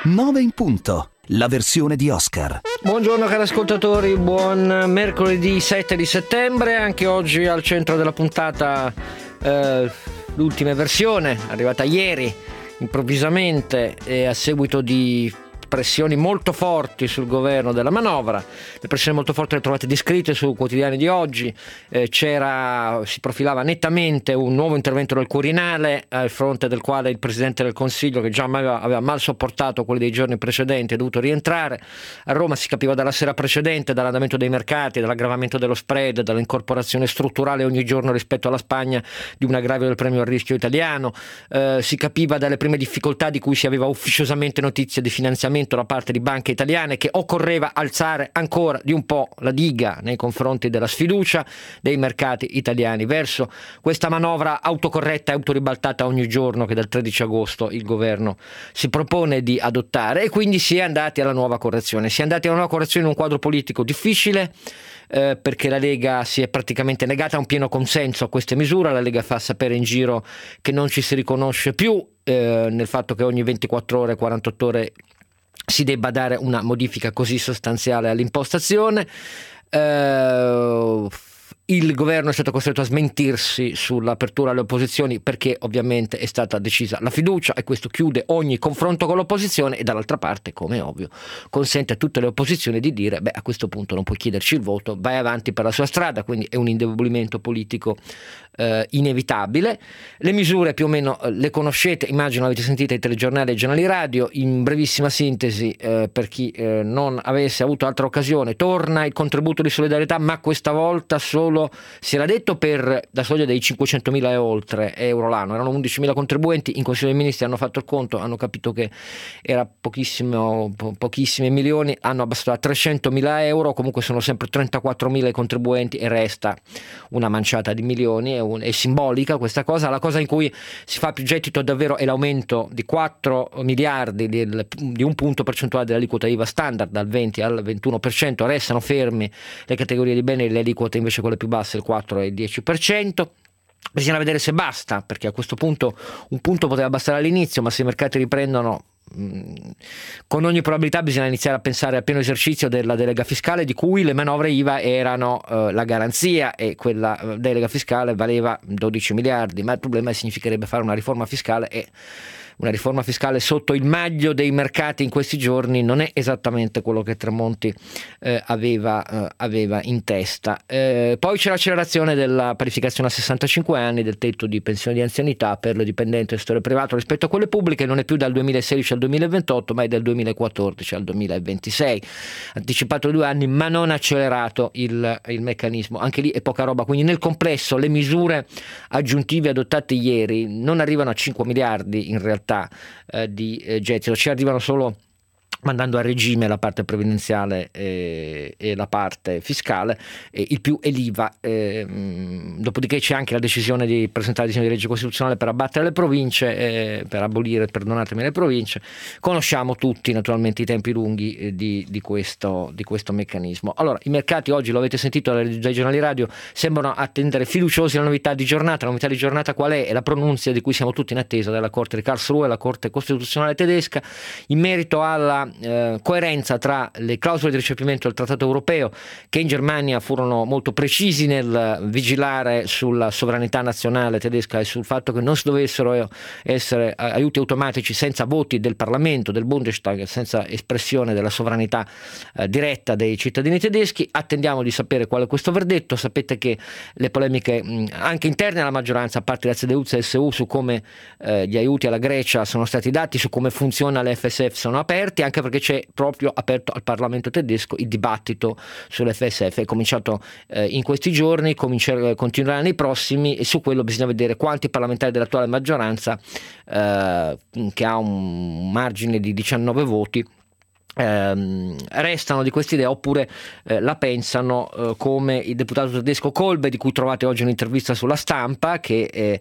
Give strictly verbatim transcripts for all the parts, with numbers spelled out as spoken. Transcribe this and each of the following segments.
nove in punto, la versione di Oscar. Buongiorno cari ascoltatori, buon mercoledì sette di settembre. Anche oggi al centro della puntata eh, l'ultima versione, arrivata ieri improvvisamente e a seguito di pressioni molto forti sul governo della manovra. Le pressioni molto forti le trovate descritte su quotidiani di oggi. Eh, c'era, si profilava nettamente un nuovo intervento del Quirinale, al fronte del quale il Presidente del Consiglio, che già aveva, aveva mal sopportato quelli dei giorni precedenti, è dovuto rientrare. A Roma si capiva dalla sera precedente, dall'andamento dei mercati, dall'aggravamento dello spread, dall'incorporazione strutturale ogni giorno rispetto alla Spagna di un aggravio del premio al rischio italiano. Eh, si capiva dalle prime difficoltà di cui si aveva ufficiosamente notizia di finanziamento da parte di banche italiane, che occorreva alzare ancora di un po' la diga nei confronti della sfiducia dei mercati italiani verso questa manovra autocorretta e autoribaltata ogni giorno che dal tredici agosto il governo si propone di adottare, e quindi si è andati alla nuova correzione. Si è andati alla nuova correzione in un quadro politico difficile, eh, perché la Lega si è praticamente negata a un pieno consenso a queste misure. La Lega fa sapere in giro che non ci si riconosce più eh, nel fatto che ogni ventiquattro ore, quarantotto ore si debba dare una modifica così sostanziale all'impostazione. Eh, il governo è stato costretto a smentirsi sull'apertura alle opposizioni, perché ovviamente è stata decisa la fiducia e questo chiude ogni confronto con l'opposizione, e dall'altra parte, come è ovvio, consente a tutte le opposizioni di dire beh, a questo punto non puoi chiederci il voto, vai avanti per la sua strada. Quindi è un indebolimento politico eh, inevitabile. Le misure più o meno eh, le conoscete, immagino avete sentito ai telegiornali e ai giornali radio. In brevissima sintesi, eh, per chi eh, non avesse avuto altra occasione, torna il contributo di solidarietà, ma questa volta solo, si era detto, per la soglia dei cinquecentomila e oltre euro l'anno. Erano undicimila contribuenti, in Consiglio dei Ministri hanno fatto il conto, hanno capito che era pochissimo, po- pochissimi milioni, hanno abbassato a trecentomila euro. Comunque sono sempre trentaquattromila i contribuenti e resta una manciata di milioni. È, un, è simbolica questa cosa. La cosa in cui si fa più gettito davvero è l'aumento di quattro miliardi del, di un punto percentuale dell'aliquota I V A standard, dal venti al ventuno per cento. Restano fermi le categorie di beni e le aliquote invece quelle più basse, il quattro e il dieci per cento. Bisogna vedere se basta, perché a questo punto un punto poteva bastare all'inizio, ma se i mercati riprendono, mh, con ogni probabilità bisogna iniziare a pensare al pieno esercizio della delega fiscale, di cui le manovre I V A erano eh, la garanzia, e quella eh, delega fiscale valeva dodici miliardi. Ma il problema è che significherebbe fare una riforma fiscale, e una riforma fiscale sotto il maglio dei mercati in questi giorni non è esattamente quello che Tremonti eh, aveva, eh, aveva in testa. Eh, poi c'è l'accelerazione della parificazione a sessantacinque anni del tetto di pensione di anzianità per le dipendenti del settore privato rispetto a quelle pubbliche. Non è più dal duemilasedici al duemilaventotto, ma è dal duemilaquattordici al duemilaventisei. Anticipato due anni, ma non accelerato il, il meccanismo. Anche lì è poca roba. Quindi nel complesso le misure aggiuntive adottate ieri non arrivano a cinque miliardi in realtà eh, di eh, gettito, ci arrivano solo mandando a regime la parte previdenziale e, e la parte fiscale, e il più è l'I V A. E, mh, dopodiché c'è anche la decisione di presentare il disegno di legge costituzionale per abbattere le province, eh, per abolire, perdonatemi, le province. Conosciamo tutti naturalmente i tempi lunghi eh, di, di, questo, di questo meccanismo. Allora, i mercati oggi, lo avete sentito dai giornali radio, sembrano attendere fiduciosi la novità di giornata. La novità di giornata qual è? È la pronuncia di cui siamo tutti in attesa della Corte di Karlsruhe, la Corte Costituzionale tedesca, in merito alla Eh, coerenza tra le clausole di recepimento del Trattato europeo, che in Germania furono molto precisi nel vigilare sulla sovranità nazionale tedesca e sul fatto che non si dovessero essere aiuti automatici senza voti del Parlamento, del Bundestag, senza espressione della sovranità eh, diretta dei cittadini tedeschi. Attendiamo di sapere qual è questo verdetto. Sapete che le polemiche mh, anche interne alla maggioranza, a parte la C D U C S U, su come eh, gli aiuti alla Grecia sono stati dati, su come funziona l'F S F, sono aperti, anche perché c'è proprio aperto al Parlamento tedesco il dibattito sull'F S F. È cominciato eh, in questi giorni, comincerà, continuerà nei prossimi, e su quello bisogna vedere quanti parlamentari dell'attuale maggioranza, eh, che ha un margine di diciannove voti, Eh, restano di questa idea, oppure eh, la pensano eh, come il deputato tedesco Kolbe, di cui trovate oggi un'intervista sulla Stampa, che eh,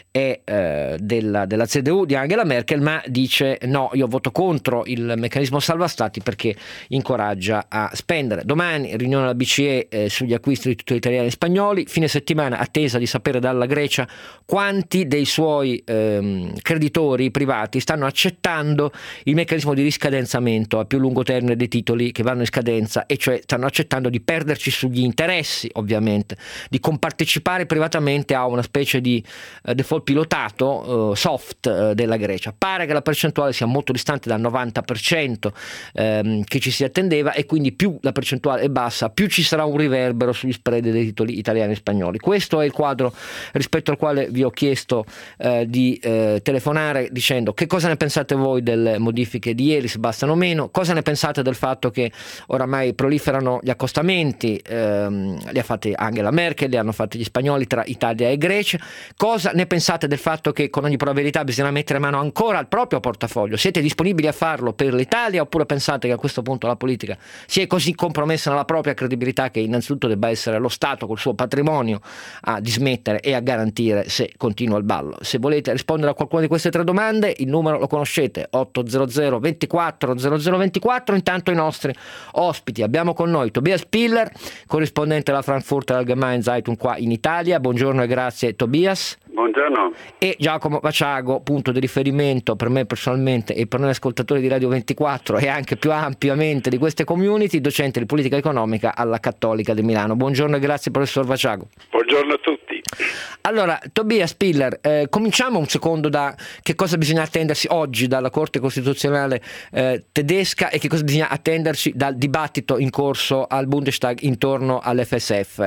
è eh, della, della C D U di Angela Merkel, ma dice no, io voto contro il meccanismo salva stati perché incoraggia a spendere. Domani riunione della B C E eh, sugli acquisti di titoli italiani e spagnoli, fine settimana attesa di sapere dalla Grecia quanti dei suoi ehm, creditori privati stanno accettando il meccanismo di riscadenzamento a più lungo termine dei titoli che vanno in scadenza, e cioè stanno accettando di perderci sugli interessi, ovviamente, di compartecipare privatamente a una specie di eh, default pilotato eh, soft eh, della Grecia. Pare che la percentuale sia molto distante dal novanta per cento ehm, che ci si attendeva, e quindi più la percentuale è bassa, più ci sarà un riverbero sugli spread dei titoli italiani e spagnoli. Questo è il quadro rispetto al quale vi ho chiesto eh, di eh, telefonare, dicendo che cosa ne pensate voi delle modifiche di ieri, se bastano o meno, cosa ne pensate del fatto che oramai proliferano gli accostamenti, ehm, li ha fatti Angela Merkel, li hanno fatti gli spagnoli tra Italia e Grecia, cosa ne pensate del fatto che con ogni probabilità bisogna mettere mano ancora al proprio portafoglio? Siete disponibili a farlo per l'Italia, oppure pensate che a questo punto la politica si è così compromessa nella propria credibilità che innanzitutto debba essere lo Stato col suo patrimonio a dismettere e a garantire se continua il ballo? Se volete rispondere a qualcuna di queste tre domande, il numero lo conoscete, otto zero zero ventiquattro zero zero ventiquattro. Intanto i nostri ospiti, abbiamo con noi Tobias Piller, corrispondente della Frankfurter Allgemeine Zeitung qua in Italia. Buongiorno e grazie Tobias. Buongiorno. E Giacomo Vaciago, punto di riferimento per me personalmente e per noi ascoltatori di Radio ventiquattro e anche più ampiamente di queste community, docente di politica economica alla Cattolica di Milano. Buongiorno e grazie professor Vaciago. Buongiorno a tutti. Allora, Tobias Piller, eh, cominciamo un secondo da che cosa bisogna attendersi oggi dalla Corte Costituzionale eh, tedesca e che cosa bisogna attendersi dal dibattito in corso al Bundestag intorno all'F S F.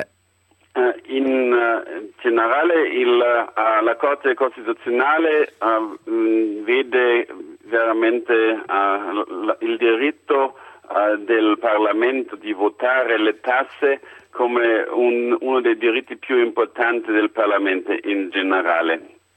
In generale il, uh, la Corte Costituzionale uh, vede veramente uh, il diritto uh, del Parlamento di votare le tasse come un, uno dei diritti più importanti del Parlamento in generale.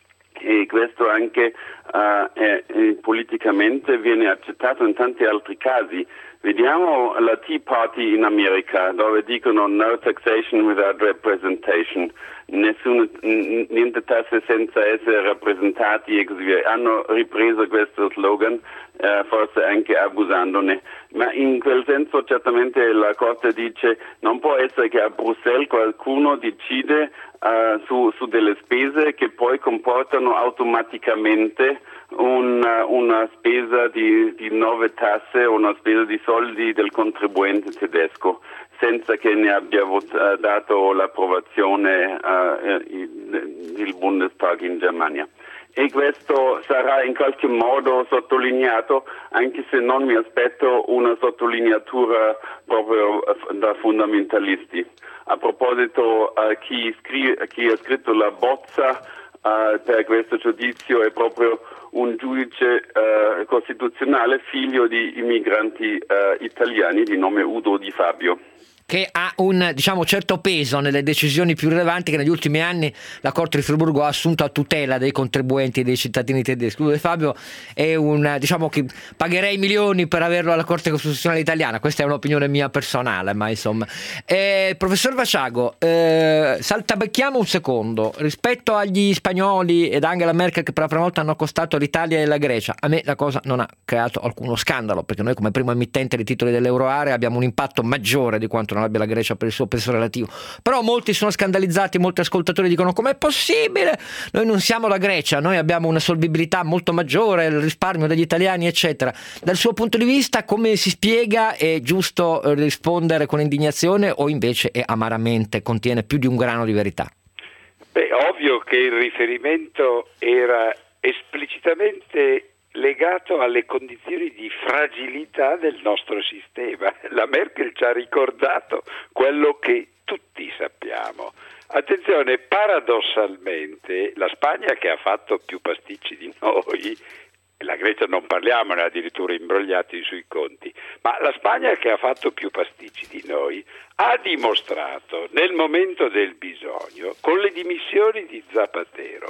E questo anche uh, è, è, politicamente viene accettato in tanti altri casi. Vediamo la Tea Party in America, dove dicono no taxation without representation, Nessun, niente tasse senza essere rappresentati e così via. Hanno ripreso questo slogan, eh, forse anche abusandone, ma in quel senso certamente la Corte dice non può essere che a Bruxelles qualcuno decide uh, su, su delle spese che poi comportano automaticamente una, una spesa di, di nuove tasse o una spesa di soldi del contribuente tedesco, senza che ne abbia vot- dato l'approvazione uh, il, il Bundestag in Germania. E questo sarà in qualche modo sottolineato, anche se non mi aspetto una sottolineatura proprio da fondamentalisti. A proposito, uh, chi, scri- chi ha scritto la bozza uh, per questo giudizio è proprio un giudice uh, costituzionale figlio di immigranti uh, italiani di nome Udo Di Fabio, che ha un diciamo certo peso nelle decisioni più rilevanti che negli ultimi anni la Corte di Friburgo ha assunto a tutela dei contribuenti e dei cittadini tedeschi. Udo Di Fabio è un diciamo che pagherei milioni per averlo alla Corte Costituzionale italiana, questa è un'opinione mia personale, ma insomma. Eh, professor Vaciago, eh, saltabecchiamo un secondo rispetto agli spagnoli ed Angela Merkel che per la prima volta hanno accostato l'Italia e la Grecia. A me la cosa non ha creato alcuno scandalo, perché noi come primo emittente di titoli dell'Euroarea abbiamo un impatto maggiore di quanto non abbia la Grecia per il suo peso relativo. Però molti sono scandalizzati, molti ascoltatori dicono com'è possibile, noi non siamo la Grecia, noi abbiamo una solvibilità molto maggiore, il risparmio degli italiani eccetera. Dal suo punto di vista come si spiega? È giusto rispondere con indignazione o invece è amaramente, contiene più di un grano di verità? Beh, ovvio che il riferimento era esplicitamente legato alle condizioni di fragilità del nostro sistema. La Merkel ci ha ricordato quello che tutti sappiamo. Attenzione, paradossalmente la Spagna, che ha fatto più pasticci di noi, la Grecia non parliamo, ne addirittura imbrogliati sui conti, ma la Spagna, che ha fatto più pasticci di noi, ha dimostrato nel momento del bisogno, con le dimissioni di Zapatero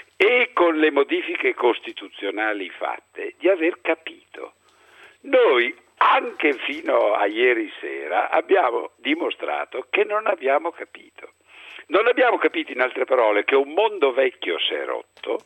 e con le modifiche costituzionali fatte, di aver capito. Noi, anche fino a ieri sera, abbiamo dimostrato che non abbiamo capito. Non abbiamo capito, in altre parole, che un mondo vecchio si è rotto posto,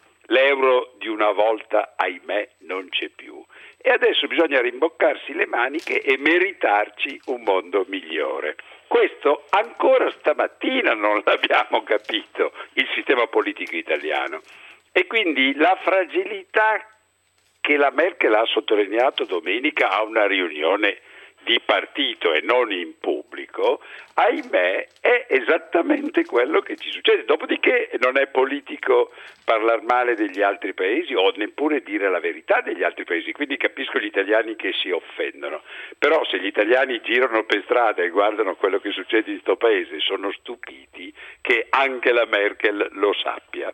l'euro di una volta, ahimè, non c'è più. E adesso bisogna rimboccarsi le maniche e meritarci un mondo migliore. Questo ancora stamattina non l'abbiamo capito, il sistema politico italiano. E quindi la fragilità che la Merkel ha sottolineato domenica a una riunione di partito e non in pubblico, ahimè, è esattamente quello che ci succede. Dopodiché non è politico parlare male degli altri paesi o neppure dire la verità degli altri paesi, quindi capisco gli italiani che si offendono. Però se gli italiani girano per strada e guardano quello che succede in questo paese, sono stupiti che anche la Merkel lo sappia.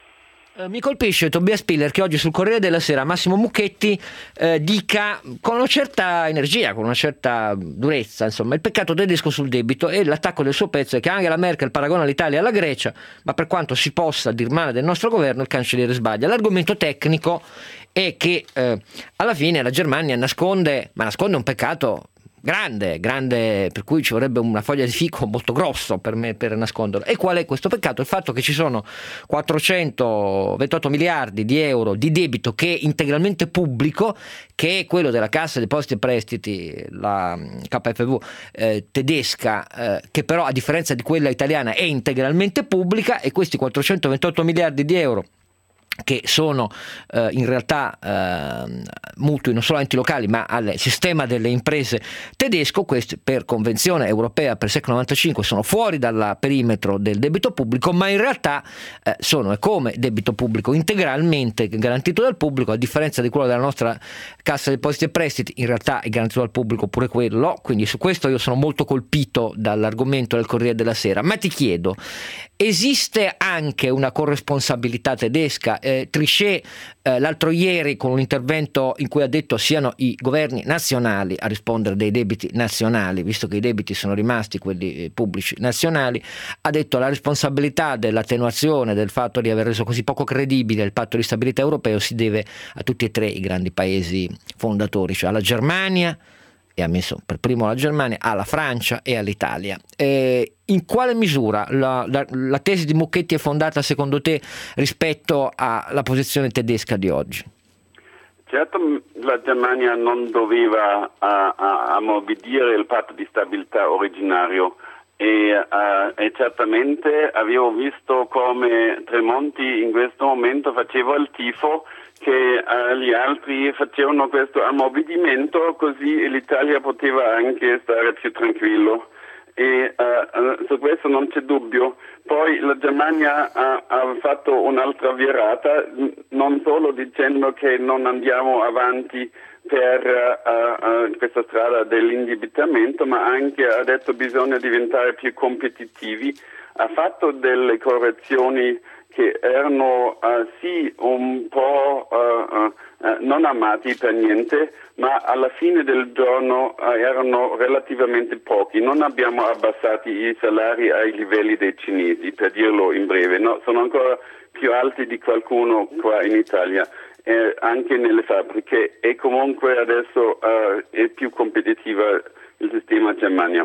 Uh, mi colpisce Tobias Spiller che oggi sul Corriere della Sera Massimo Mucchetti uh, dica con una certa energia, con una certa durezza, insomma, il peccato tedesco sul debito, e l'attacco del suo pezzo è che Angela Merkel paragona l'Italia alla Grecia, ma per quanto si possa dir male del nostro governo il cancelliere sbaglia. L'argomento tecnico è che uh, alla fine la Germania nasconde, ma nasconde un peccato grande, grande, per cui ci vorrebbe una foglia di fico molto grosso per me per nasconderlo. E qual è questo peccato? Il fatto che ci sono quattrocentoventotto miliardi di euro di debito che è integralmente pubblico, che è quello della Cassa Depositi e Prestiti, la K F V eh, tedesca, eh, che però a differenza di quella italiana è integralmente pubblica, e questi quattrocentoventotto miliardi di euro che sono eh, in realtà eh, mutui non solo a enti locali ma al sistema delle imprese tedesco, questi per convenzione europea per S E C novantacinque sono fuori dal perimetro del debito pubblico, ma in realtà eh, sono come debito pubblico integralmente garantito dal pubblico, a differenza di quello della nostra Cassa Depositi e Prestiti. In realtà è garantito dal pubblico pure quello, quindi su questo io sono molto colpito dall'argomento del Corriere della Sera. Ma ti chiedo, esiste anche una corresponsabilità tedesca? Eh, Trichet eh, l'altro ieri con un intervento in cui ha detto siano i governi nazionali a rispondere dei debiti nazionali, visto che i debiti sono rimasti quelli pubblici nazionali, ha detto la responsabilità dell'attenuazione del fatto di aver reso così poco credibile il patto di stabilità europeo si deve a tutti e tre i grandi paesi fondatori, cioè alla Germania, e ha messo per primo la Germania, alla Francia e all'Italia. Eh, in quale misura la, la, la tesi di Mucchetti è fondata secondo te rispetto alla posizione tedesca di oggi? Certo, la Germania non doveva uh, uh, ammorbidire il patto di stabilità originario e, uh, e certamente avevo visto come Tremonti in questo momento faceva il tifo che uh, gli altri facevano questo ammorbidimento, così l'Italia poteva anche stare più tranquillo. E uh, su questo non c'è dubbio. Poi la Germania ha, ha fatto un'altra virata, non solo dicendo che non andiamo avanti per uh, uh, questa strada dell'indebitamento, ma anche ha detto bisogna diventare più competitivi. Ha fatto delle correzioni che erano uh, sì un po' uh, uh, uh, non amati per niente, ma alla fine del giorno uh, erano relativamente pochi. Non abbiamo abbassato i salari ai livelli dei cinesi, per dirlo in breve, no? Sono ancora più alti di qualcuno qua in Italia, eh, anche nelle fabbriche, e comunque adesso uh, è più competitiva il sistema Germania.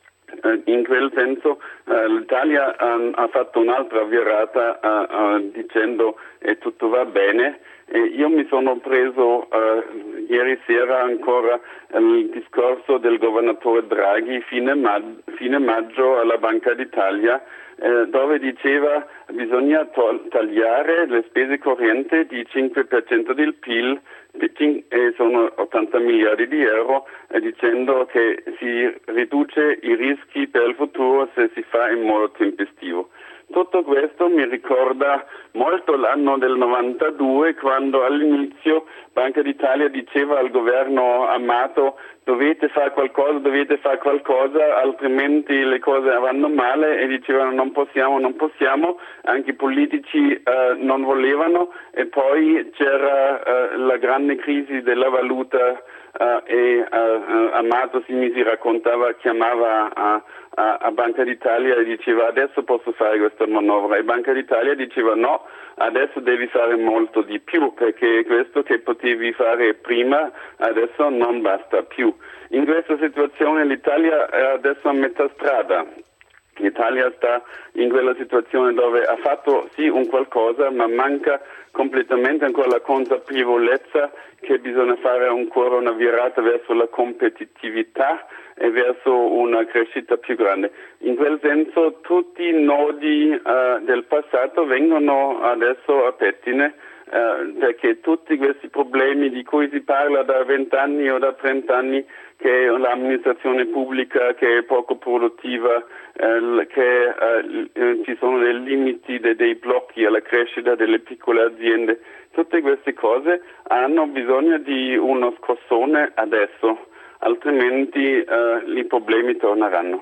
In quel senso uh, l'Italia um, ha fatto un'altra virata uh, uh, dicendo che tutto va bene, e io mi sono preso uh, ieri sera ancora il discorso del governatore Draghi fine, ma- fine maggio alla Banca d'Italia, eh, dove diceva bisogna to- tagliare le spese correnti di cinque per cento del P I L, e sono ottanta miliardi di euro, eh, dicendo che si riduce i rischi per il futuro se si fa in modo tempestivo. Tutto questo mi ricorda molto l'anno del novantadue, quando all'inizio Banca d'Italia diceva al governo Amato dovete fare qualcosa, dovete fare qualcosa, altrimenti le cose vanno male, e dicevano non possiamo, non possiamo, anche i politici eh, non volevano, e poi c'era eh, la grande crisi della valuta uh, e uh, Amato si mise, raccontava, chiamava a, a, a Banca d'Italia e diceva adesso posso fare questa manovra, e Banca d'Italia diceva no, adesso devi fare molto di più, perché questo che potevi fare prima adesso non basta più. In questa situazione l'Italia è adesso a metà strada. L'Italia sta in quella situazione dove ha fatto sì un qualcosa, ma manca completamente ancora la consapevolezza che bisogna fare ancora una virata verso la competitività e verso una crescita più grande. In quel senso tutti i nodi uh, del passato vengono adesso a pettine, uh, perché tutti questi problemi di cui si parla da vent'anni o da trent'anni, che l'amministrazione pubblica che è poco produttiva, eh, che eh, ci sono dei limiti, dei, dei blocchi alla crescita delle piccole aziende, tutte queste cose hanno bisogno di uno scossone adesso, altrimenti eh, i problemi torneranno.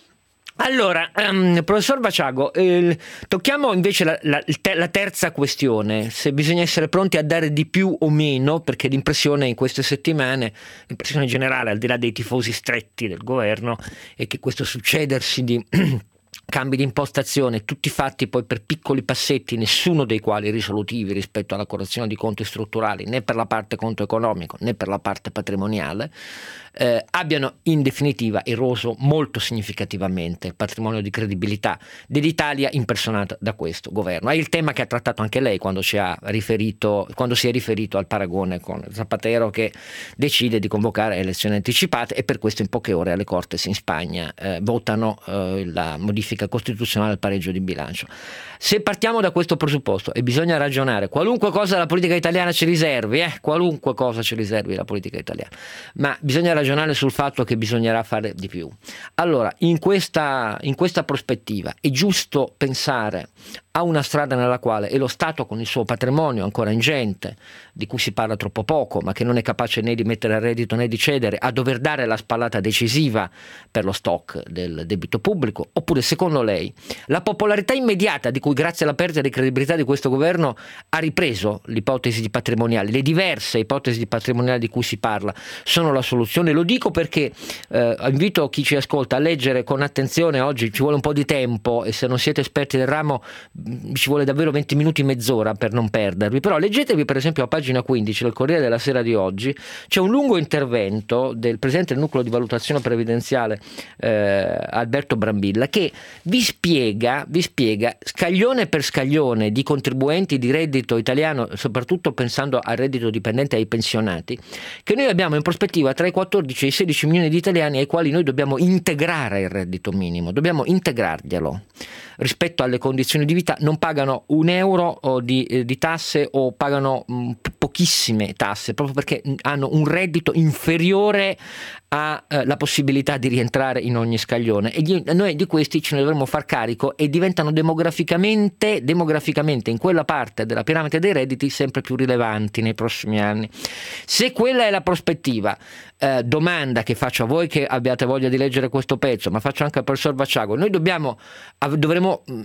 Allora, um, professor Vaciago, eh, tocchiamo invece la, la, la terza questione, se bisogna essere pronti a dare di più o meno, perché l'impressione in queste settimane, l'impressione generale, al di là dei tifosi stretti del governo, è che questo succedersi di cambi di impostazione, tutti fatti poi per piccoli passetti, nessuno dei quali risolutivi rispetto alla correzione di conti strutturali, né per la parte conto economico né per la parte patrimoniale, eh, abbiano in definitiva eroso molto significativamente il patrimonio di credibilità dell'Italia impersonata da questo governo. È il tema che ha trattato anche lei quando ci ha riferito, quando si è riferito al paragone con Zapatero, che decide di convocare elezioni anticipate e per questo in poche ore alle Cortes in Spagna eh, votano eh, la modifica costituzionale al pareggio di bilancio. Se partiamo da questo presupposto, e bisogna ragionare, qualunque cosa la politica italiana ci riservi, eh, qualunque cosa ci riservi la politica italiana, ma bisogna ragionare sul fatto che bisognerà fare di più. Allora, in questa, in questa prospettiva è giusto pensare a una strada nella quale è lo Stato, con il suo patrimonio ancora ingente, di cui si parla troppo poco, ma che non è capace né di mettere a reddito né di cedere, a dover dare la spallata decisiva per lo stock del debito pubblico? Oppure, secondo lei, la popolarità immediata di cui, grazie alla perdita di credibilità di questo governo, ha ripreso l'ipotesi di patrimoniali, le diverse ipotesi di patrimoniali di cui si parla, sono la soluzione? Lo dico perché eh, invito chi ci ascolta a leggere con attenzione. Oggi ci vuole un po' di tempo e se non siete esperti del ramo ci vuole davvero venti minuti, mezz'ora per non perdervi, però leggetevi per esempio a pagina quindici del Corriere della Sera di oggi, c'è un lungo intervento del presidente del nucleo di valutazione previdenziale eh, Alberto Brambilla, che vi spiega, vi spiega scaglione per scaglione di contribuenti di reddito italiano, soprattutto pensando al reddito dipendente e ai pensionati, che noi abbiamo in prospettiva tra i quattordici e i sedici milioni di italiani ai quali noi dobbiamo integrare il reddito minimo, dobbiamo integrarglielo rispetto alle condizioni di vita. Non pagano un euro di, eh, di tasse o pagano mh, pochissime tasse, proprio perché hanno un reddito inferiore alla eh, possibilità di rientrare in ogni scaglione, e gli, noi di questi ce ne dovremmo far carico, e diventano demograficamente, demograficamente in quella parte della piramide dei redditi sempre più rilevanti nei prossimi anni. Se quella è la prospettiva, eh, domanda che faccio a voi che abbiate voglia di leggere questo pezzo, ma faccio anche al professor Vaciago, noi dobbiamo, dovremmo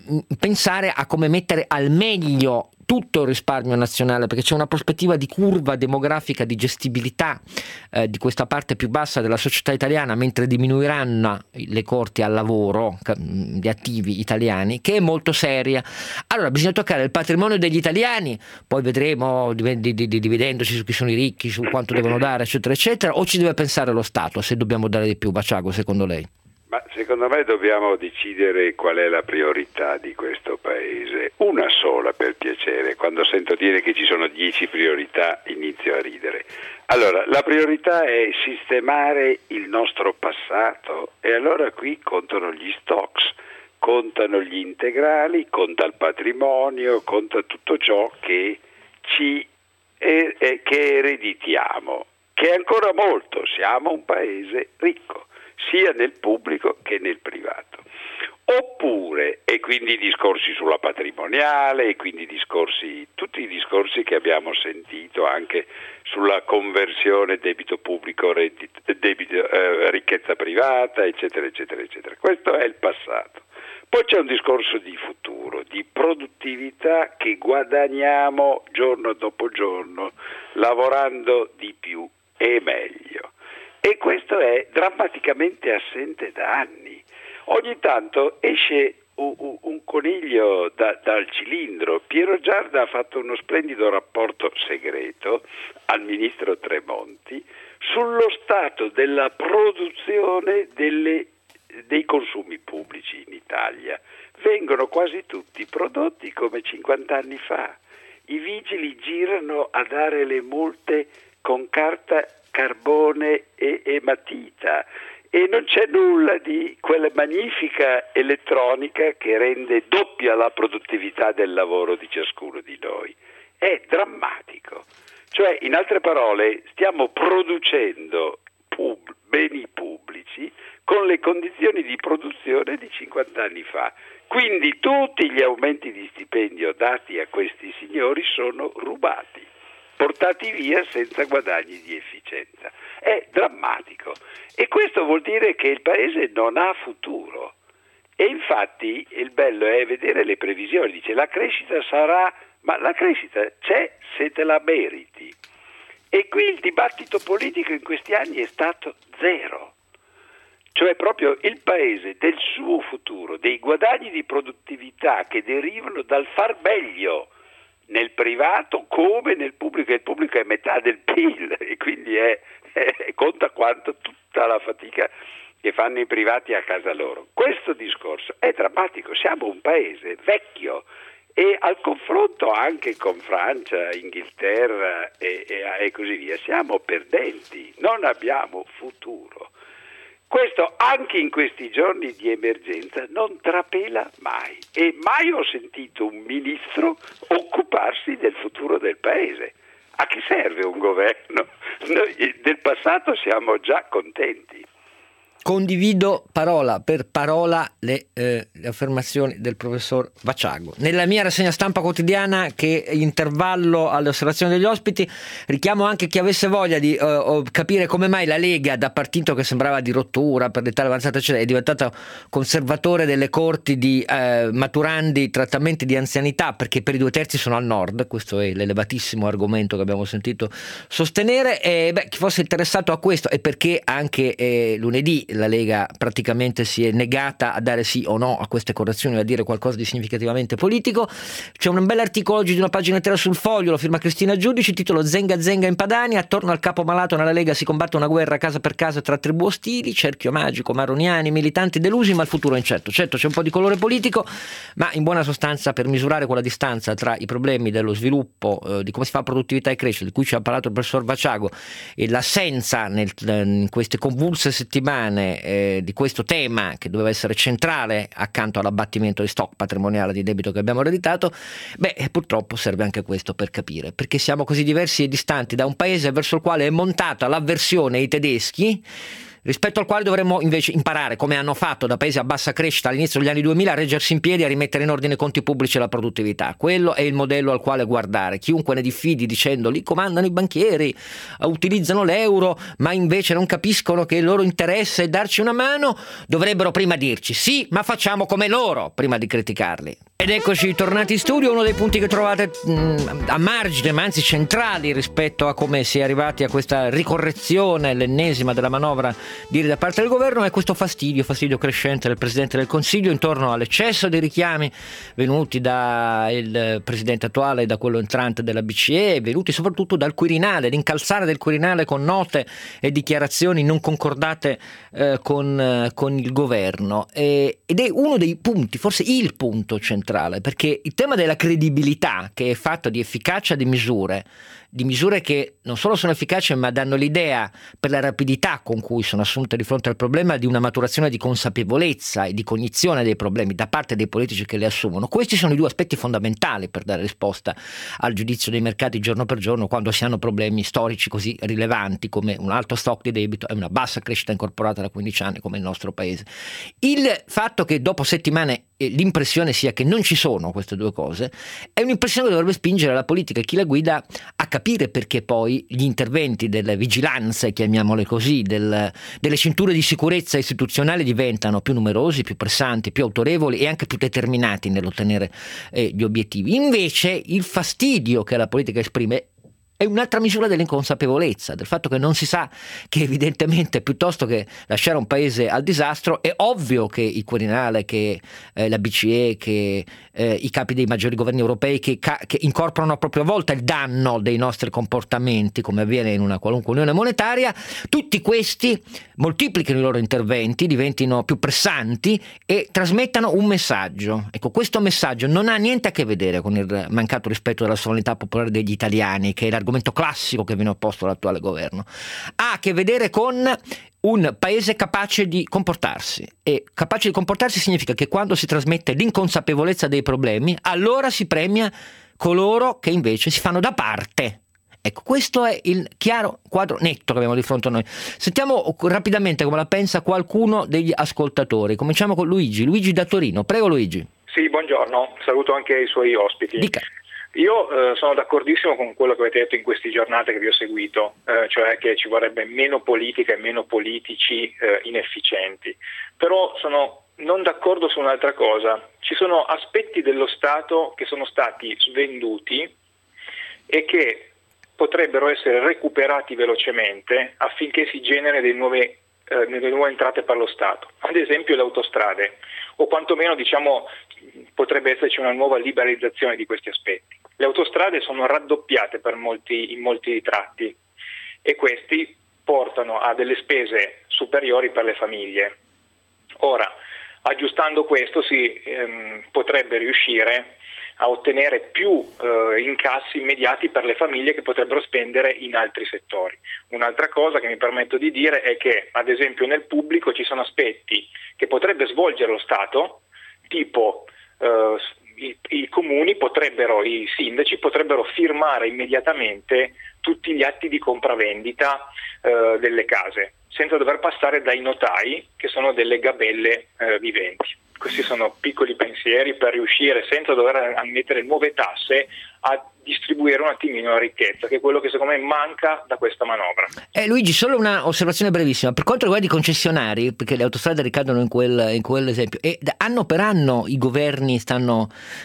pensare a come mettere al meglio tutto il risparmio nazionale, perché c'è una prospettiva di curva demografica di gestibilità eh, di questa parte più bassa della società italiana, mentre diminuiranno le corti al lavoro di attivi italiani, che è molto seria. Allora bisogna toccare il patrimonio degli italiani, poi vedremo dividendosi su chi sono i ricchi, su quanto devono dare, eccetera eccetera, o ci deve pensare lo Stato se dobbiamo dare di più? Vaciago, secondo lei? Ma secondo me dobbiamo decidere qual è la priorità di questo paese, una sola per piacere. Quando sento dire che ci sono dieci priorità inizio a ridere. Allora, la priorità è sistemare il nostro passato, e allora qui contano gli stocks, contano gli integrali, conta il patrimonio, conta tutto ciò che ci è, è, che ereditiamo, che è ancora molto. Siamo un paese ricco, sia nel pubblico che nel privato. Oppure, e quindi discorsi sulla patrimoniale, e quindi discorsi, tutti i discorsi che abbiamo sentito anche sulla conversione debito pubblico, reddito, debito, eh, ricchezza privata, eccetera, eccetera, eccetera. Questo è il passato. Poi c'è un discorso di futuro, di produttività che guadagniamo giorno dopo giorno, lavorando di più e meglio. E questo è drammaticamente assente da anni. Ogni tanto esce un, un, un coniglio da, dal cilindro. Piero Giarda ha fatto uno splendido rapporto segreto al ministro Tremonti sullo stato della produzione delle dei consumi pubblici in Italia vengono quasi tutti prodotti come cinquanta anni fa. I vigili girano a dare le multe con carta, carbone e, e matita, e non c'è nulla di quella magnifica elettronica che rende doppia la produttività del lavoro di ciascuno di noi. È drammatico. Cioè, in altre parole, stiamo producendo pub- beni pubblici con le condizioni di produzione di cinquanta anni fa. Quindi tutti gli aumenti di stipendio dati a questi signori sono rubati, portati via senza guadagni di efficienza. È drammatico, e questo vuol dire che il paese non ha futuro. E infatti il bello è vedere le previsioni, dice la crescita sarà, ma la crescita c'è se te la meriti. E qui il dibattito politico in questi anni è stato zero. Cioè proprio il paese del suo futuro, dei guadagni di produttività che derivano dal far meglio nel privato come nel pubblico, e il pubblico è metà del P I L, e quindi è, è, conta quanto tutta la fatica che fanno i privati a casa loro. Questo discorso è drammatico, siamo un paese vecchio, e al confronto anche con Francia, Inghilterra e, e, e così via siamo perdenti, non abbiamo futuro. Questo anche in questi giorni di emergenza non trapela mai, e mai ho sentito un ministro occuparsi del futuro del paese. A che serve un governo? Noi del passato siamo già contenti. Condivido parola per parola le, eh, le affermazioni del professor Vaciago. Nella mia rassegna stampa quotidiana, che intervallo alle osservazioni degli ospiti, richiamo anche chi avesse voglia di eh, capire come mai la Lega, da partito che sembrava di rottura per l'età avanzata eccetera, è diventata conservatore delle corti di eh, maturandi trattamenti di anzianità, perché per i due terzi sono al nord. Questo è l'elevatissimo argomento che abbiamo sentito sostenere. E beh, chi fosse interessato a questo, e perché anche eh, lunedì la Lega praticamente si è negata a dare sì o no a queste correzioni, a dire qualcosa di significativamente politico. C'è un bel articolo oggi di una pagina intera sul Foglio, lo firma Cristina Giudici, titolo Zenga Zenga in Padania, attorno al capo malato nella Lega si combatte una guerra casa per casa tra tribù ostili, cerchio magico, maroniani, militanti delusi, ma il futuro è incerto. Certo, c'è un po' di colore politico, ma in buona sostanza, per misurare quella distanza tra i problemi dello sviluppo, eh, di come si fa produttività e crescita, di cui ci ha parlato il professor Vaciago, e l'assenza nel, in queste convulse settimane Eh, di questo tema che doveva essere centrale accanto all'abbattimento di stock patrimoniale di debito che abbiamo ereditato, beh, purtroppo serve anche questo per capire perché siamo così diversi e distanti da un paese verso il quale è montata l'avversione ai tedeschi, rispetto al quale dovremmo invece imparare, come hanno fatto da paesi a bassa crescita all'inizio degli anni duemila, a reggersi in piedi e a rimettere in ordine i conti pubblici e la produttività. Quello è il modello al quale guardare. Chiunque ne diffidi dicendo li comandano i banchieri, utilizzano l'euro, ma invece non capiscono che il loro interesse è darci una mano, dovrebbero prima dirci sì, ma facciamo come loro, prima di criticarli. Ed eccoci tornati in studio. Uno dei punti che trovate mh, a margine, ma anzi centrali rispetto a come si è arrivati a questa ricorrezione, l'ennesima della manovra dire da parte del governo, è questo fastidio, fastidio crescente del Presidente del Consiglio intorno all'eccesso dei richiami venuti dal Presidente attuale e da quello entrante della B C E, venuti soprattutto dal Quirinale, l'incalzare del Quirinale con note e dichiarazioni non concordate eh, con, eh, con il governo, e, ed è uno dei punti, forse il punto centrale, perché il tema della credibilità, che è fatto di efficacia di misure, di misure che non solo sono efficaci ma danno l'idea, per la rapidità con cui sono assunte di fronte al problema, di una maturazione di consapevolezza e di cognizione dei problemi da parte dei politici che le assumono. Questi sono i due aspetti fondamentali per dare risposta al giudizio dei mercati giorno per giorno quando si hanno problemi storici così rilevanti come un alto stock di debito e una bassa crescita incorporata da quindici anni come il nostro paese. Il fatto che dopo settimane l'impressione sia che non ci sono queste due cose è un'impressione che dovrebbe spingere la politica e chi la guida a capire perché poi gli interventi delle vigilanze, chiamiamole così, del, delle cinture di sicurezza istituzionali diventano più numerosi, più pressanti, più autorevoli e anche più determinati nell'ottenere eh, gli obiettivi. Invece il fastidio che la politica esprime è un'altra misura dell'inconsapevolezza, del fatto che non si sa che evidentemente piuttosto che lasciare un paese al disastro, è ovvio che il Quirinale, che eh, la B C E, che eh, i capi dei maggiori governi europei che, ca- che incorporano a propria volta il danno dei nostri comportamenti, come avviene in una qualunque unione monetaria, tutti questi moltiplichino i loro interventi, diventino più pressanti e trasmettano un messaggio. Ecco, questo messaggio non ha niente a che vedere con il mancato rispetto della sovranità popolare degli italiani, che è l'argomento classico che viene opposto all'attuale governo. Ha a che vedere con un paese capace di comportarsi, e capace di comportarsi significa che quando si trasmette l'inconsapevolezza dei problemi, allora si premia coloro che invece si fanno da parte. Ecco, questo è il chiaro quadro netto che abbiamo di fronte a noi. Sentiamo rapidamente come la pensa qualcuno degli ascoltatori. Cominciamo con Luigi, Luigi da Torino. Prego Luigi. Sì, buongiorno, saluto anche i suoi ospiti. Dica. Io eh, sono d'accordissimo con quello che avete detto in queste giornate che vi ho seguito, eh, cioè che ci vorrebbe meno politica e meno politici eh, inefficienti, però sono non d'accordo su un'altra cosa. Ci sono aspetti dello Stato che sono stati svenduti e che potrebbero essere recuperati velocemente affinché si generi delle nuove, eh, delle nuove entrate per lo Stato, ad esempio le autostrade, o quantomeno diciamo potrebbe esserci una nuova liberalizzazione di questi aspetti. Le autostrade sono raddoppiate per molti, in molti tratti e questi portano a delle spese superiori per le famiglie. Ora, aggiustando questo si ehm, potrebbe riuscire a ottenere più eh, incassi immediati per le famiglie che potrebbero spendere in altri settori. Un'altra cosa che mi permetto di dire è che, ad esempio, nel pubblico ci sono aspetti che potrebbe svolgere lo Stato, tipo eh, i, i comuni potrebbero, i sindaci potrebbero firmare immediatamente tutti gli atti di compravendita eh, delle case, senza dover passare dai notai, che sono delle gabelle eh, viventi. Questi sono piccoli pensieri per riuscire, senza dover ammettere nuove tasse, a distribuire un attimino la ricchezza, che è quello che secondo me manca da questa manovra. Eh, Luigi, solo una osservazione brevissima. Per quanto riguarda i concessionari, perché le autostrade ricadono in quel, in quell'esempio, e anno per anno i governi stanno,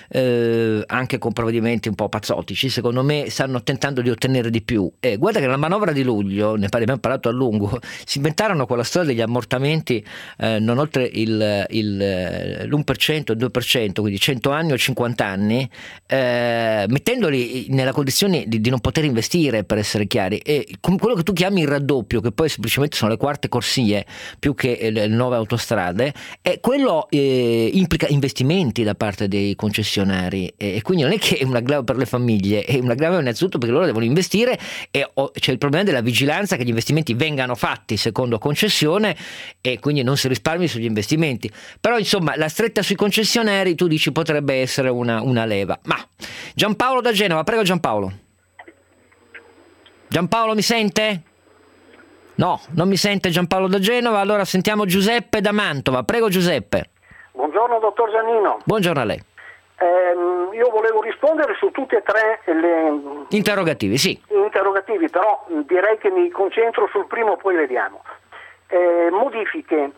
eh, anche con provvedimenti un po' pazzotici, secondo me, stanno tentando di ottenere di più. E guarda che nella manovra di luglio, ne abbiamo parlato a lungo, si inventarono quella storia degli ammortamenti eh, non oltre il, il, l'uno per cento, il due per cento, quindi cento anni o cinquanta anni, eh, mettendoli nella condizione di, di non poter investire, per essere chiari, e quello che tu chiami il raddoppio, che poi semplicemente sono le quarte corsie più che le nuove autostrade, e quello eh, implica investimenti da parte dei concessionari, e, e quindi non è che è un aggravio per le famiglie, è un aggravio innanzitutto perché loro devono investire e oh, c'è il problema della vigilanza che gli investimenti vengano fatti secondo concessione e quindi non si risparmi sugli investimenti. Però insomma la stretta sui concessionari, tu dici, potrebbe essere una, una leva. Ma Giampaolo da Genova, prego Giampaolo. Giampaolo mi sente? No, non mi sente Giampaolo da Genova, allora sentiamo Giuseppe da Mantova, prego Giuseppe. Buongiorno dottor Giannino. Buongiorno a lei. Eh, io volevo rispondere su tutte e tre le interrogativi, sì. Interrogativi, però direi che mi concentro sul primo, poi vediamo. Eh, modifiche.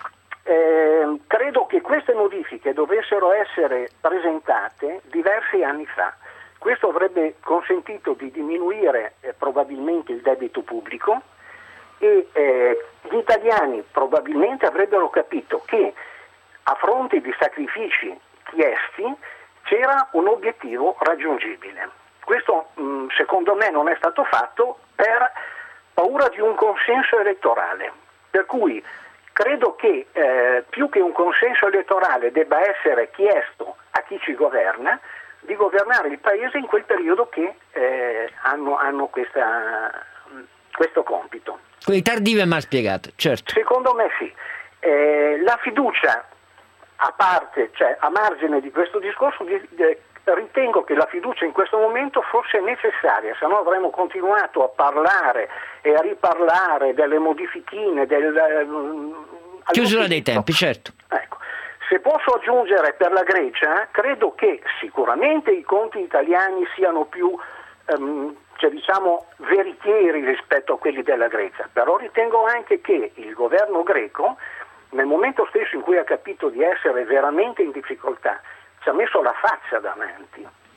Eh, credo che queste modifiche dovessero essere presentate diversi anni fa. Questo avrebbe consentito di diminuire eh, probabilmente il debito pubblico e eh, gli italiani probabilmente avrebbero capito che a fronte di sacrifici chiesti c'era un obiettivo raggiungibile. Questo mh, secondo me non è stato fatto per paura di un consenso elettorale, per cui credo che eh, più che un consenso elettorale debba essere chiesto a chi ci governa di governare il paese in quel periodo che eh, hanno, hanno questa, questo compito. Quindi tardive ma spiegate, certo. Secondo me sì. Eh, la fiducia, a parte, cioè a margine di questo discorso, di, di, ritengo che la fiducia in questo momento fosse necessaria, se no avremmo continuato a parlare e a riparlare delle modifichine, del um, chiusura dei tempi, certo. Ecco. Se posso aggiungere per la Grecia, credo che sicuramente i conti italiani siano più um, cioè diciamo veritieri rispetto a quelli della Grecia, però ritengo anche che il governo greco, nel momento stesso in cui ha capito di essere veramente in difficoltà, ci ha messo la faccia davanti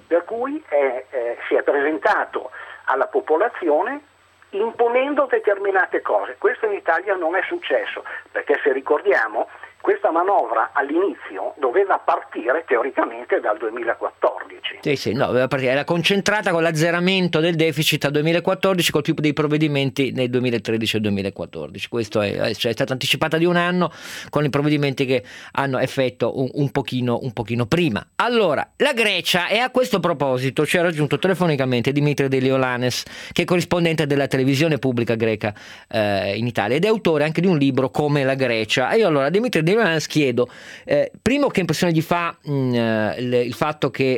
per cui è, eh, si è presentato alla popolazione imponendo determinate cose. Questo in Italia non è successo, perché se ricordiamo questa manovra all'inizio doveva partire teoricamente dal duemilaquattordici. Sì, sì, no, doveva partire. Era concentrata con l'azzeramento del deficit al duemilaquattordici col più dei provvedimenti nel duemilatredici e duemilaquattordici. Questo è, cioè, è stata anticipata di un anno con i provvedimenti che hanno effetto un, un, pochino, un pochino prima. Allora, la Grecia, e a questo proposito ci ha raggiunto telefonicamente Dimitri Deliolannes, che è corrispondente della televisione pubblica greca eh, in Italia ed è autore anche di un libro Come la Grecia. E io allora Dimitri Deliolannes chiedo, eh, primo, che impressione gli fa mh, il, il fatto che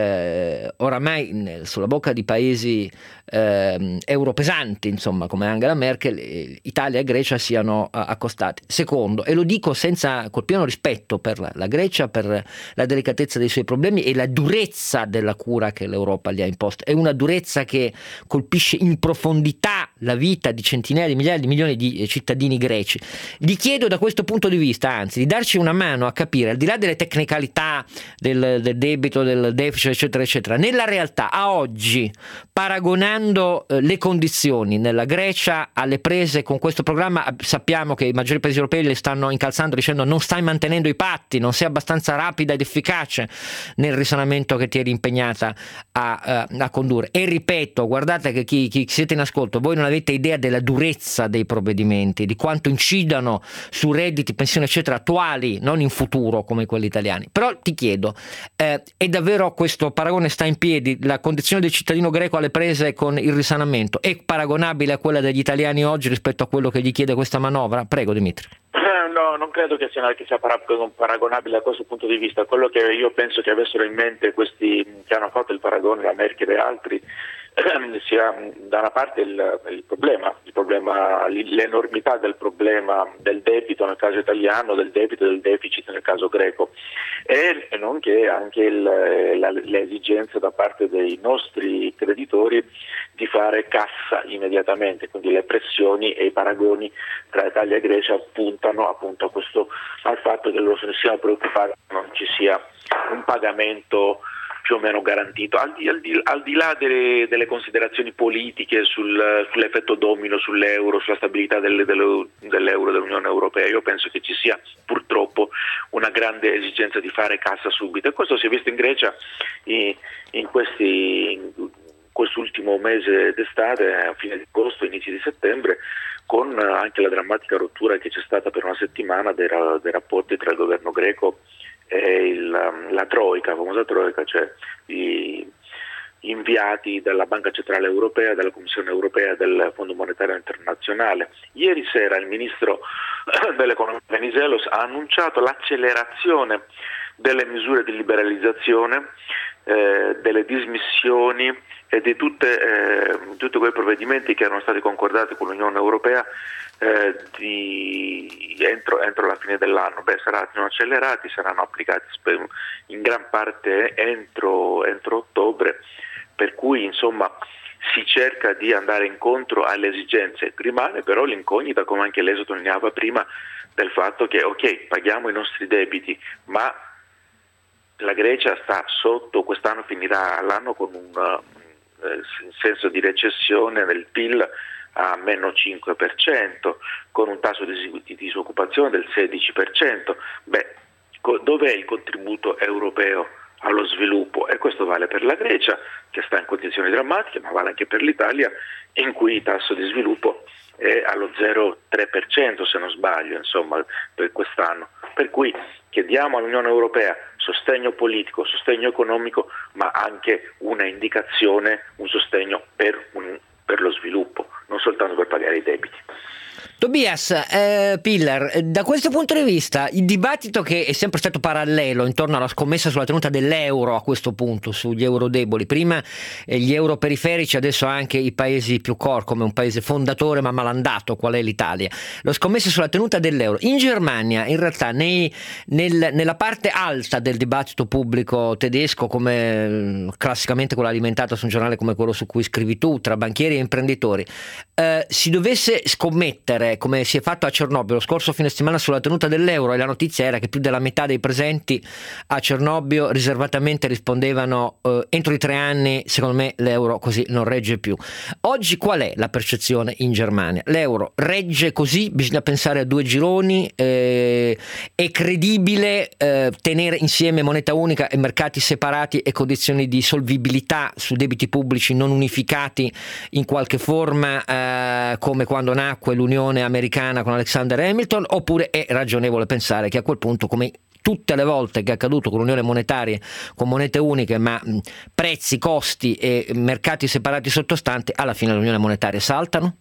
eh, oramai mh, sulla bocca di paesi eh, europesanti, insomma, come Angela Merkel, Italia e Grecia siano uh, accostati. Secondo, e lo dico senza, col pieno rispetto per la, la Grecia, per la delicatezza dei suoi problemi e la durezza della cura che l'Europa gli ha imposto, è una durezza che colpisce in profondità la vita di centinaia di migliaia di milioni di cittadini greci. Gli chiedo da questo punto di vista, anzi, di darci una mano a capire, al di là delle tecnicalità del, del debito, del deficit, eccetera, eccetera, nella realtà, a oggi, paragonando eh, le condizioni nella Grecia alle prese con questo programma, sappiamo che i maggiori paesi europei le stanno incalzando dicendo non stai mantenendo i patti, non sei abbastanza rapida ed efficace nel risanamento che ti eri impegnata a, a, a condurre. E ripeto, guardate che chi, chi siete in ascolto, voi non avete idea della durezza dei provvedimenti, di quanto incidano su redditi, pensioni, eccetera, attuali, non in futuro come quelli italiani. Però ti chiedo, eh, è davvero questo paragone sta in piedi? La condizione del cittadino greco alle prese con il risanamento è paragonabile a quella degli italiani oggi rispetto a quello che gli chiede questa manovra? Prego, Dimitri. No, non credo che sia, che sia paragonabile da questo punto di vista. Quello che io penso che avessero in mente questi che hanno fatto il paragone, la Merkel e altri, sia da una parte il, il problema, il problema, l'enormità del problema del debito nel caso italiano, del debito e del deficit nel caso greco, e nonché anche il, la, l'esigenza da parte dei nostri creditori di fare cassa immediatamente, quindi le pressioni e i paragoni tra Italia e Grecia puntano appunto a questo, al fatto che loro se ne siano preoccupati che non ci sia un pagamento più o meno garantito, al di, al di, al di là delle, delle considerazioni politiche sul, sull'effetto domino sull'euro, sulla stabilità delle, delle, dell'euro dell'Unione Europea. Io penso che ci sia purtroppo una grande esigenza di fare cassa subito, e questo si è visto in Grecia in, in questi in quest'ultimo mese d'estate, a fine di agosto, inizi di settembre, con anche la drammatica rottura che c'è stata per una settimana dei, dei rapporti tra il governo greco e il, la Troika, la famosa Troika, cioè gli inviati dalla Banca Centrale Europea, dalla Commissione Europea, del Fondo Monetario Internazionale. Ieri sera il ministro dell'Economia Venizelos ha annunciato l'accelerazione delle misure di liberalizzazione, eh, delle dismissioni e di tutte, eh, tutti quei provvedimenti che erano stati concordati con l'Unione Europea eh, di, entro, entro la fine dell'anno. Beh, saranno accelerati, saranno applicati in gran parte entro, entro ottobre, per cui insomma si cerca di andare incontro alle esigenze. Rimane però l'incognita, come anche lei sottolineava prima, del fatto che ok, paghiamo i nostri debiti, ma la Grecia sta sotto, quest'anno finirà l'anno con un uh, senso di recessione del P I L a meno cinque per cento, con un tasso di, di disoccupazione del sedici per cento. Beh, co- dov'è il contributo europeo allo sviluppo? E questo vale per la Grecia, che sta in condizioni drammatiche, ma vale anche per l'Italia, in cui il tasso di sviluppo è allo zero virgola tre per cento, se non sbaglio, insomma, per quest'anno. Per cui chiediamo all'Unione Europea sostegno politico, sostegno economico, ma anche una indicazione, un sostegno per, un, per lo sviluppo, non soltanto per pagare i debiti. Tobias eh, Piller, da questo punto di vista il dibattito, che è sempre stato parallelo intorno alla scommessa sulla tenuta dell'euro, a questo punto sugli euro deboli, prima eh, gli euro periferici, adesso anche i paesi più core, come un paese fondatore ma malandato qual è l'Italia, lo scommessa sulla tenuta dell'euro. In Germania in realtà nei, nel, nella parte alta del dibattito pubblico tedesco, come classicamente quello alimentato su un giornale come quello su cui scrivi tu, tra banchieri e imprenditori, eh, si dovesse scommettere eh, come si è fatto a Cernobbio lo scorso fine settimana sulla tenuta dell'euro, e la notizia era che più della metà dei presenti a Cernobbio riservatamente rispondevano eh, entro i tre anni secondo me l'euro così non regge più. Oggi qual è la percezione in Germania? L'euro regge così? Bisogna pensare a due gironi? Eh, è credibile eh, tenere insieme moneta unica e mercati separati e condizioni di solvibilità su debiti pubblici non unificati in qualche forma eh, come quando nacque l'Unione Americana con Alexander Hamilton, oppure è ragionevole pensare che a quel punto, come tutte le volte che è accaduto con l'unione monetaria, con monete uniche ma mh, prezzi, costi e mercati separati sottostanti, alla fine l'unione monetaria saltano?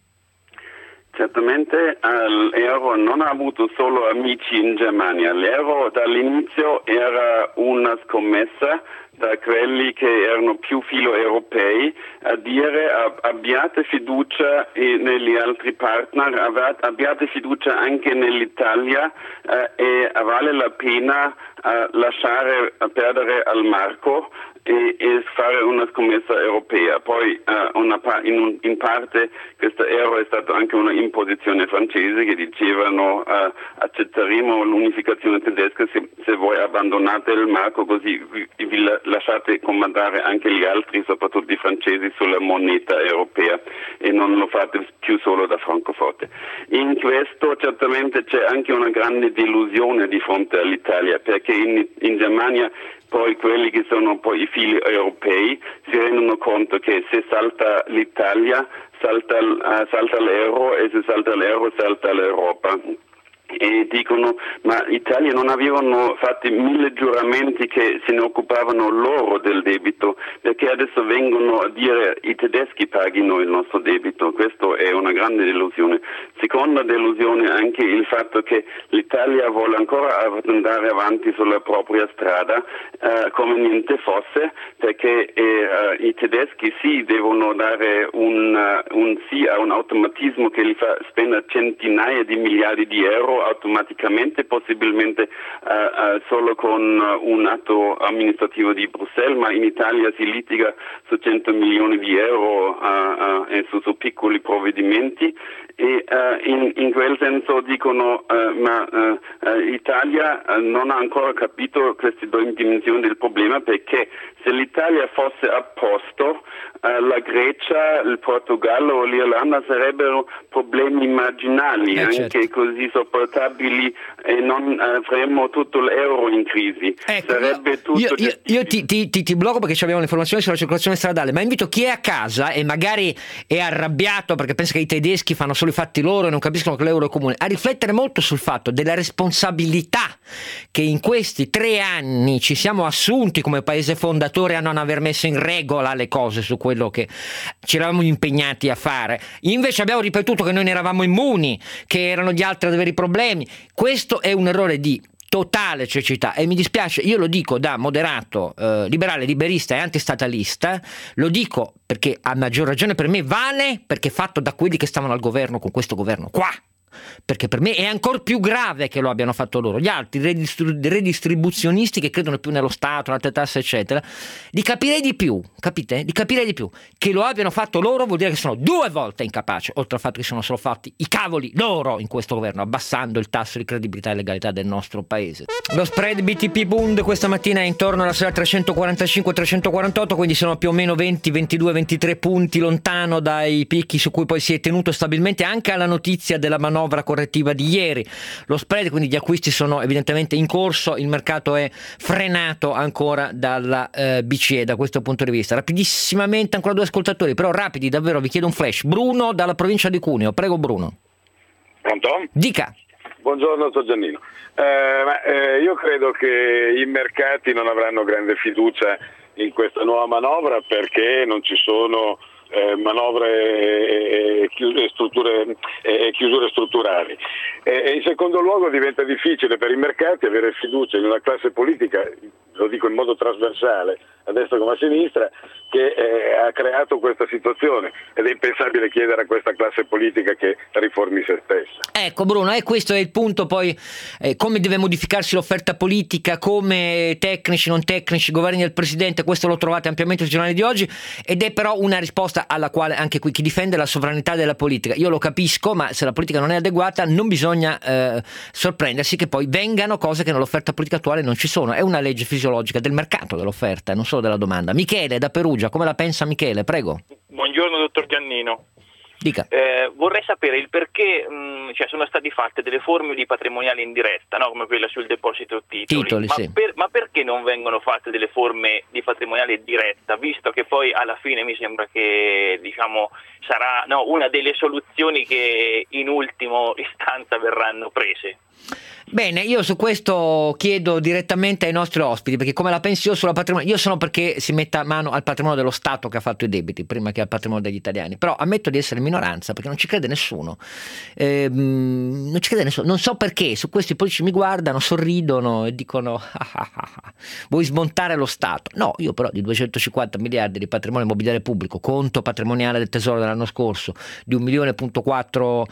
Certamente uh, l'euro non ha avuto solo amici in Germania, l'euro dall'inizio era una scommessa da quelli che erano più filo europei a dire ab- abbiate fiducia in, negli altri partner, ab- abbiate fiducia anche nell'Italia eh, e vale la pena eh, lasciare perdere al marco e, e fare una scommessa europea. Poi eh, una pa- in, un- in parte questo euro è stato anche una imposizione francese che dicevano eh, accetteremo l'unificazione tedesca se, se voi abbandonate il marco, così vi, vi la- lasciate comandare anche gli altri, soprattutto i francesi, sulla moneta europea e non lo fate più solo da Francoforte. In questo certamente c'è anche una grande delusione di fronte all'Italia, perché in, in Germania poi quelli che sono poi i figli europei si rendono conto che se salta l'Italia salta, uh, salta l'euro, e se salta l'euro salta l'Europa. E dicono ma l'Italia non avevano fatto mille giuramenti che se ne occupavano loro del debito, perché adesso vengono a dire i tedeschi paghino il nostro debito. Questo è una grande delusione. Seconda delusione anche il fatto che l'Italia vuole ancora andare avanti sulla propria strada eh, come niente fosse, perché eh, i tedeschi sì devono dare un, uh, un sì a un automatismo che li fa spendere centinaia di miliardi di euro automaticamente, possibilmente uh, uh, solo con uh, un atto amministrativo di Bruxelles, ma in Italia si litiga su cento milioni di euro uh, uh, e su, su piccoli provvedimenti, e uh, in, in quel senso dicono uh, ma uh, uh, l'Italia uh, non ha ancora capito queste due dimensioni del problema, perché se l'Italia fosse a posto uh, la Grecia, il Portogallo o l'Irlanda sarebbero problemi marginali, eh, anche certo. così sopportabili, e non avremmo tutto l'euro in crisi. Ecco, Sarebbe io, tutto io, io, io ti, ti, ti, ti blocco perché abbiamo le informazioni sulla circolazione stradale, ma invito chi è a casa e magari è arrabbiato perché pensa che i tedeschi fanno solo i fatti loro e non capiscono che l'euro è comune, a riflettere molto sul fatto della responsabilità che in questi tre anni ci siamo assunti come paese fondatore a non aver messo in regola le cose su quello che ci eravamo impegnati a fare. Invece abbiamo ripetuto che noi ne eravamo immuni, che erano gli altri ad avere i problemi. Questo è un errore di totale cecità, e mi dispiace, io lo dico da moderato, eh, liberale, liberista e antistatalista, lo dico perché a maggior ragione per me vale, perché fatto da quelli che stavano al governo con questo governo qua, perché per me è ancora più grave che lo abbiano fatto loro. Gli altri redistri- redistribuzionisti che credono più nello Stato, nelle tasse eccetera, di capire di più, capite? Di capire di più che lo abbiano fatto loro vuol dire che sono due volte incapaci, oltre al fatto che sono solo fatti i cavoli loro in questo governo, abbassando il tasso di credibilità e legalità del nostro paese. Lo spread B T P Bund questa mattina è intorno alla sera trecentoquarantacinque trecentoquarantotto, quindi sono più o meno venti, ventidue, ventitré punti lontano dai picchi su cui poi si è tenuto stabilmente anche alla notizia della manovra correttiva di ieri. Lo spread, quindi gli acquisti sono evidentemente in corso, il mercato è frenato ancora dalla eh, B C E da questo punto di vista. Rapidissimamente ancora due ascoltatori, però rapidi davvero, vi chiedo un flash. Bruno dalla provincia di Cuneo, prego Bruno. Pronto? Dica. Buongiorno, sono Giannino. Eh, ma, eh, io credo che i mercati non avranno grande fiducia in questa nuova manovra, perché non ci sono Eh, manovre e, e, chiusure, strutture, e chiusure strutturali. E, e in secondo luogo diventa difficile per i mercati avere fiducia in una classe politica, lo dico in modo trasversale, a destra come a sinistra, che eh, ha creato questa situazione, ed è impensabile chiedere a questa classe politica che riformi se stessa. Ecco Bruno, e questo è il punto poi, eh, come deve modificarsi l'offerta politica, come tecnici, non tecnici, governi del Presidente, questo lo trovate ampiamente sui giornali di oggi, ed è però una risposta risposta alla quale anche qui chi difende la sovranità della politica, io lo capisco, ma se la politica non è adeguata non bisogna eh, sorprendersi che poi vengano cose che nell'offerta politica attuale non ci sono. È una legge fisiologica del mercato dell'offerta, non solo della domanda. Michele da Perugia, come la pensa Michele? Prego. Buongiorno dottor Giannino. Dica. Eh, vorrei sapere il perché mh, cioè sono state fatte delle forme di patrimoniale indiretta, no? Come quella sul deposito titoli, titoli ma, sì. per, ma perché non vengono fatte delle forme di patrimoniale diretta, visto che poi alla fine mi sembra che diciamo sarà no, una delle soluzioni che in ultimo istanza verranno prese? Bene, io su questo chiedo direttamente ai nostri ospiti, perché come la penso io sulla patrimonio, io sono perché si metta mano al patrimonio dello Stato che ha fatto i debiti prima che al patrimonio degli italiani, però ammetto di essere minoranza perché non ci crede nessuno, eh, non ci crede nessuno, non so perché, su questo i politici mi guardano, sorridono e dicono ah, ah, ah, vuoi smontare lo Stato? No, io però di duecentocinquanta miliardi di patrimonio immobiliare pubblico, conto patrimoniale del Tesoro dell'anno scorso, di un milione e quattro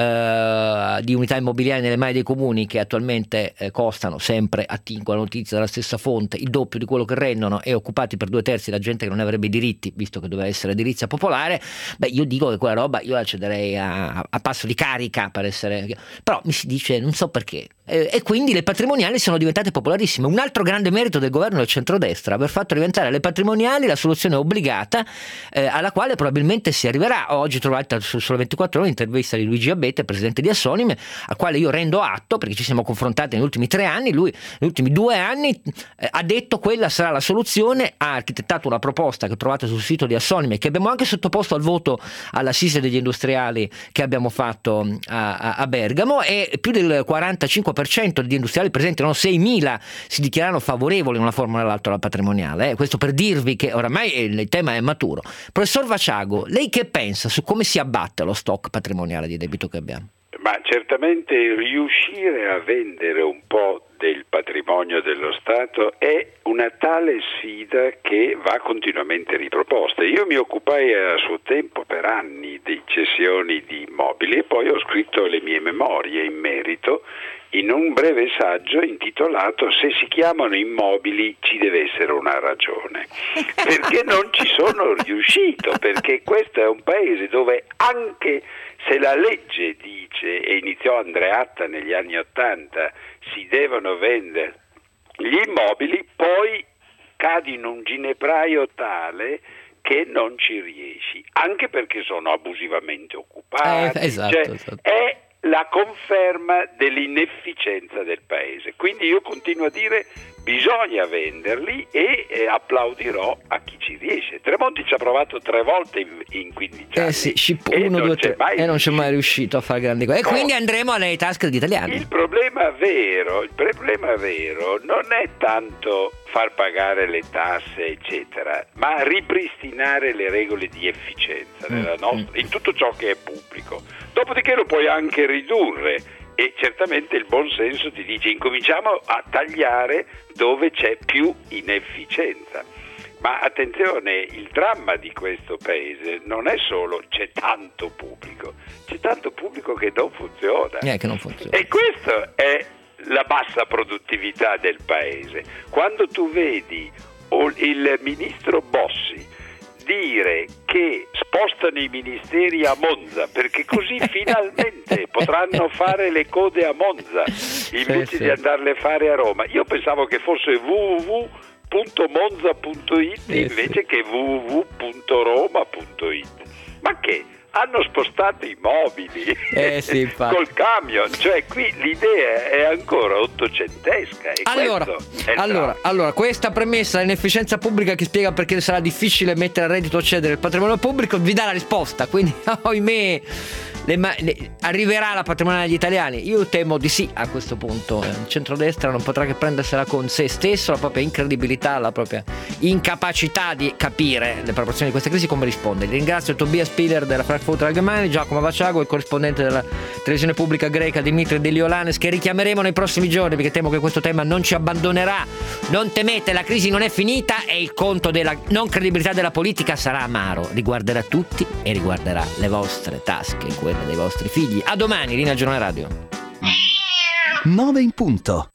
eh, di unità immobiliari nelle mani dei comuni che attualmente attualmente eh, costano sempre, attingo la notizia dalla stessa fonte, il doppio di quello che rendono e occupati per due terzi da gente che non avrebbe diritti, visto che doveva essere edilizia popolare, beh io dico che quella roba io la cederei a, a passo di carica per essere, però mi si dice non so perché, eh, e quindi le patrimoniali sono diventate popolarissime. Un altro grande merito del governo del centrodestra, aver fatto diventare le patrimoniali la soluzione obbligata eh, alla quale probabilmente si arriverà. Oggi trovate sul Sole ventiquattro Ore l'intervista di Luigi Abete, presidente di Assonime, al quale io rendo atto perché ci siamo confrontati negli ultimi tre anni. Lui negli ultimi due anni eh, ha detto quella sarà la soluzione, ha architettato una proposta che trovate sul sito di Assonime, che abbiamo anche sottoposto al voto all'assise degli industriali che abbiamo fatto a, a, a Bergamo, e più del quarantacinque per cento degli industriali presenti, erano seimila, si dichiarano favorevoli in una forma o nell'altra alla patrimoniale, eh. Questo per dirvi che oramai il tema è maturo. Professor Vaciago, lei che pensa su come si abbatte lo stock patrimoniale di debito che abbiamo? Ma certamente riuscire a vendere un po' del patrimonio dello Stato è una tale sfida che va continuamente riproposta. Io mi occupai a suo tempo per anni di cessioni di immobili e poi ho scritto le mie memorie in merito in un breve saggio intitolato "Se si chiamano immobili ci deve essere una ragione", perché non ci sono riuscito, perché questo è un paese dove anche se la legge dice, e iniziò Andreatta negli anni Ottanta, si devono vendere gli immobili, poi cadi in un ginepraio tale che non ci riesci, anche perché sono abusivamente occupati. Eh, esatto, cioè, esatto. È la conferma dell'inefficienza del paese. Quindi io continuo a dire bisogna venderli e eh, applaudirò a chi ci riesce. Tremonti ci ha provato tre volte in, in quindici anni eh sì, e uno, non due, c'è tre, mai e non c'è mai riuscito a fare grandi cose, e no. Quindi andremo alle tasche degli italiani. Il problema vero, il problema vero non è tanto far pagare le tasse eccetera, ma ripristinare le regole di efficienza nella nostra, in tutto ciò che è pubblico. Dopodiché lo puoi anche ridurre, e certamente il buon senso ti dice incominciamo a tagliare dove c'è più inefficienza. Ma attenzione, il dramma di questo paese non è solo c'è tanto pubblico, c'è tanto pubblico che non funziona. Eh, che non funziona. E questo è la bassa produttività del paese. Quando tu vedi il ministro Bossi dire che spostano i ministeri a Monza perché così finalmente potranno fare le code a Monza invece sì, sì. di andarle a fare a Roma, io pensavo che fosse w w w punto monza punto it sì, invece sì. che w w w punto roma punto it. Ma che? Hanno spostato i mobili eh, sì, col camion, cioè qui l'idea è ancora ottocentesca. E allora, questo è allora, allora, questa premessa dell'inefficienza pubblica che spiega perché sarà difficile mettere a reddito o cedere il patrimonio pubblico vi dà la risposta, quindi ohimè le, le, arriverà la patrimoniale agli italiani? Io temo di sì a questo punto. Il centrodestra non potrà che prendersela con se stesso, la propria incredibilità, la propria incapacità di capire le proporzioni di questa crisi, come risponde. Ringrazio Tobias Spiller della Frankfurter Allgemeine, Giacomo Vaciago, il corrispondente della televisione pubblica greca Dimitri Deliolannes, che richiameremo nei prossimi giorni perché temo che questo tema non ci abbandonerà. Non temete, la crisi non è finita e il conto della non credibilità della politica sarà amaro, riguarderà tutti e riguarderà le vostre tasche, quelle dei vostri figli. A domani, linea Giornale Radio. nove in punto.